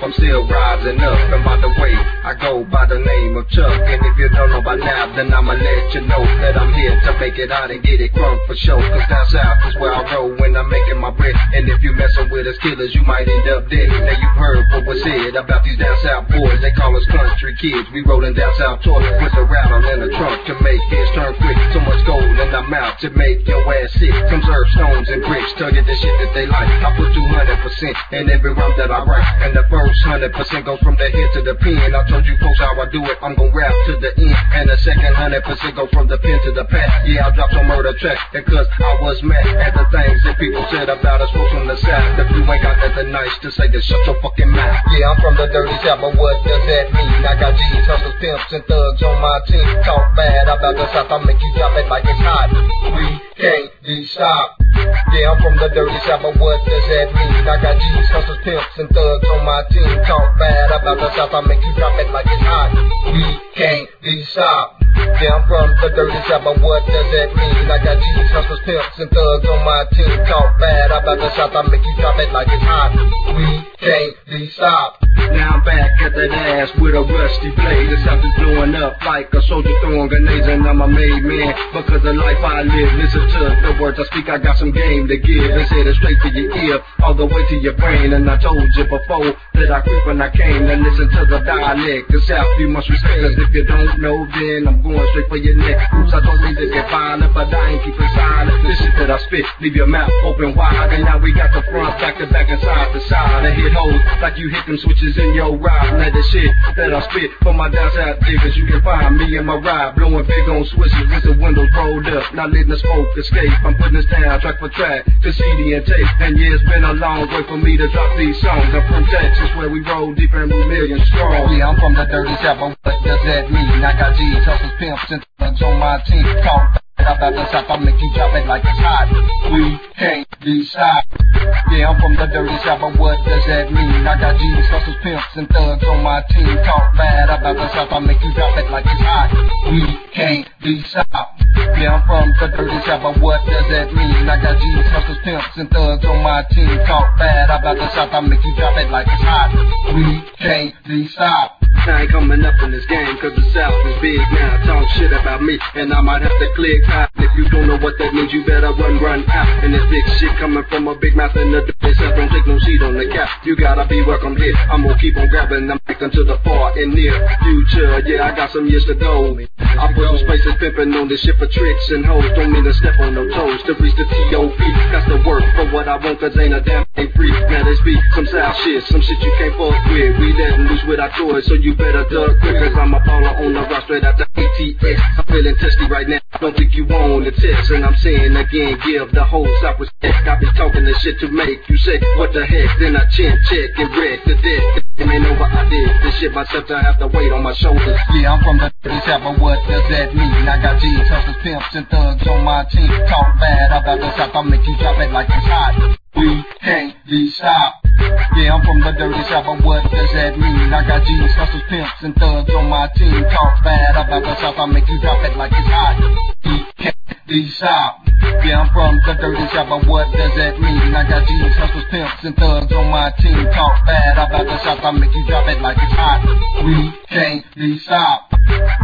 I'm still rising up. And by the way, I go by the name of Chuck. And if you don't know by now, then I'ma let you know that I'm here to make it out and get it crunk for sure. Cause down south is where I roll when I'm making my bread. And if you messing with us killers, you might end up dead. Now you've heard what was said about these down south boys. They call us country kids. We rolling down south toys with a rattle in the trunk to make heads turn quick. So much gold in our mouth to make your ass sick. Some herb stones and bricks tell you the shit that they like. I put 200% in every rhyme that I write. And the first 100% goes from the head to the pen. I told you folks how I do it. I'm gon' rap to the end. And the second 100% goes from the pen to the pad. Yeah, I dropped some murder track because I was mad at the things that people said about us folks from the south. If you ain't got nothing nice to say, then shut your fucking mouth. Yeah, I'm from the dirty south, but what does that mean? I got G's, hustlers, pimps, and thugs on my team. Talk bad about the south, I make you drop it like it's hot. We can't be stopped. Yeah, I'm from the dirty south, but what does that mean? I got G's, hustlers, pimps, and thugs on my team. Talk bad about the south, I make you drop it like it's hot. We can't be stopped. Yeah, I'm from the dirty south, but what does that mean? I got G's, hustlers, pimps, and thugs on my team. Talk bad about the south, I make you drop it like it's hot. We can't be stopped. Now I'm back at that ass with a rusty blade. The south is blowing up like a soldier throwing grenades, and I'm a made man because the life I live. Listen to the words I speak, I got some game to give. They said it straight to your ear, all the way to your brain. And I told you before that I creep when I came. And listen to the dialect, the south you must respect us. If you don't know, then I'm going straight for your neck. Oops, I don't mean to get violent, but I ain't keeping silent. This shit that I spit, leave your mouth open wide. And now we got the front, back to back, and side to side. And hit holes like you hit them switches in your ride. Now the shit that I spit for my down south niggas, you can find me in my ride, blowing big on switches with the windows rolled up, not letting the smoke escape. I'm putting this down track for track to CD and tape. And yeah, it's been a long way for me to drop these songs. I'm from Texas where we roll deep and we million strong. Yeah, I'm from the dirty south, but what does that mean? I got G's, hustlers, pimps, and thugs on my team. Talk about the south, I make you drop it like it's hot. We can't be stopped. Yeah, I'm from the dirty south, but what does that mean? I got G's, hustlers, pimps, and thugs on my team. Talk bad about the south, I make you drop it like it's hot. We can't be stopped. Yeah, I'm from the dirty south, but what does that mean? I got G's, hustlers, pimps, and thugs on my team. Talk bad about the south, I make you drop it like it's hot. We can't be stopped. I ain't coming up in this game cause the south is big now. Talk shit about me and I might have to click out. If you don't know what that means, you better run out. And this big shit coming from a big mouth in the dirty south. Don't take no seat on the cap. You gotta be welcome here. I'm gonna keep on grabbing the mic until the far and near future. Yeah, I got some years to go. I put some spaces pimping on this shit for tricks and hoes. Don't mean to step on no toes to reach the T.O.P. That's the work for what I want cause ain't a damn thing free. Now this be some south shit, some shit you can't fuck with. We letting loose with our toys, so you better duck quick cause I'm a baller on the rock straight out the ATS. I'm feeling testy right now, don't think you want the test. And I'm saying again, give the whole south respect. I be talking this shit to make you say, what the heck? Then I chin check and break the deck. It ain't over, I did this shit myself to have the weight on my shoulders. Yeah, I'm from the dirty south, but what does that mean? I got G's, hustlers, pimps, and thugs on my team. Talk bad about the south, I make you drop it like it's hot. We can't be stopped. Yeah, I'm from the dirty south, but what does that mean? I got G's, hustlers, pimps, and thugs on my team. Talk bad about the south, I make you drop it like it's hot. We can't be stopped. Yeah, I'm from the dirty south, but what does that mean? I got G's, hustlers, pimps, and thugs on my team. Talk bad about the south, I make you drop it like it's hot. We can't be stopped.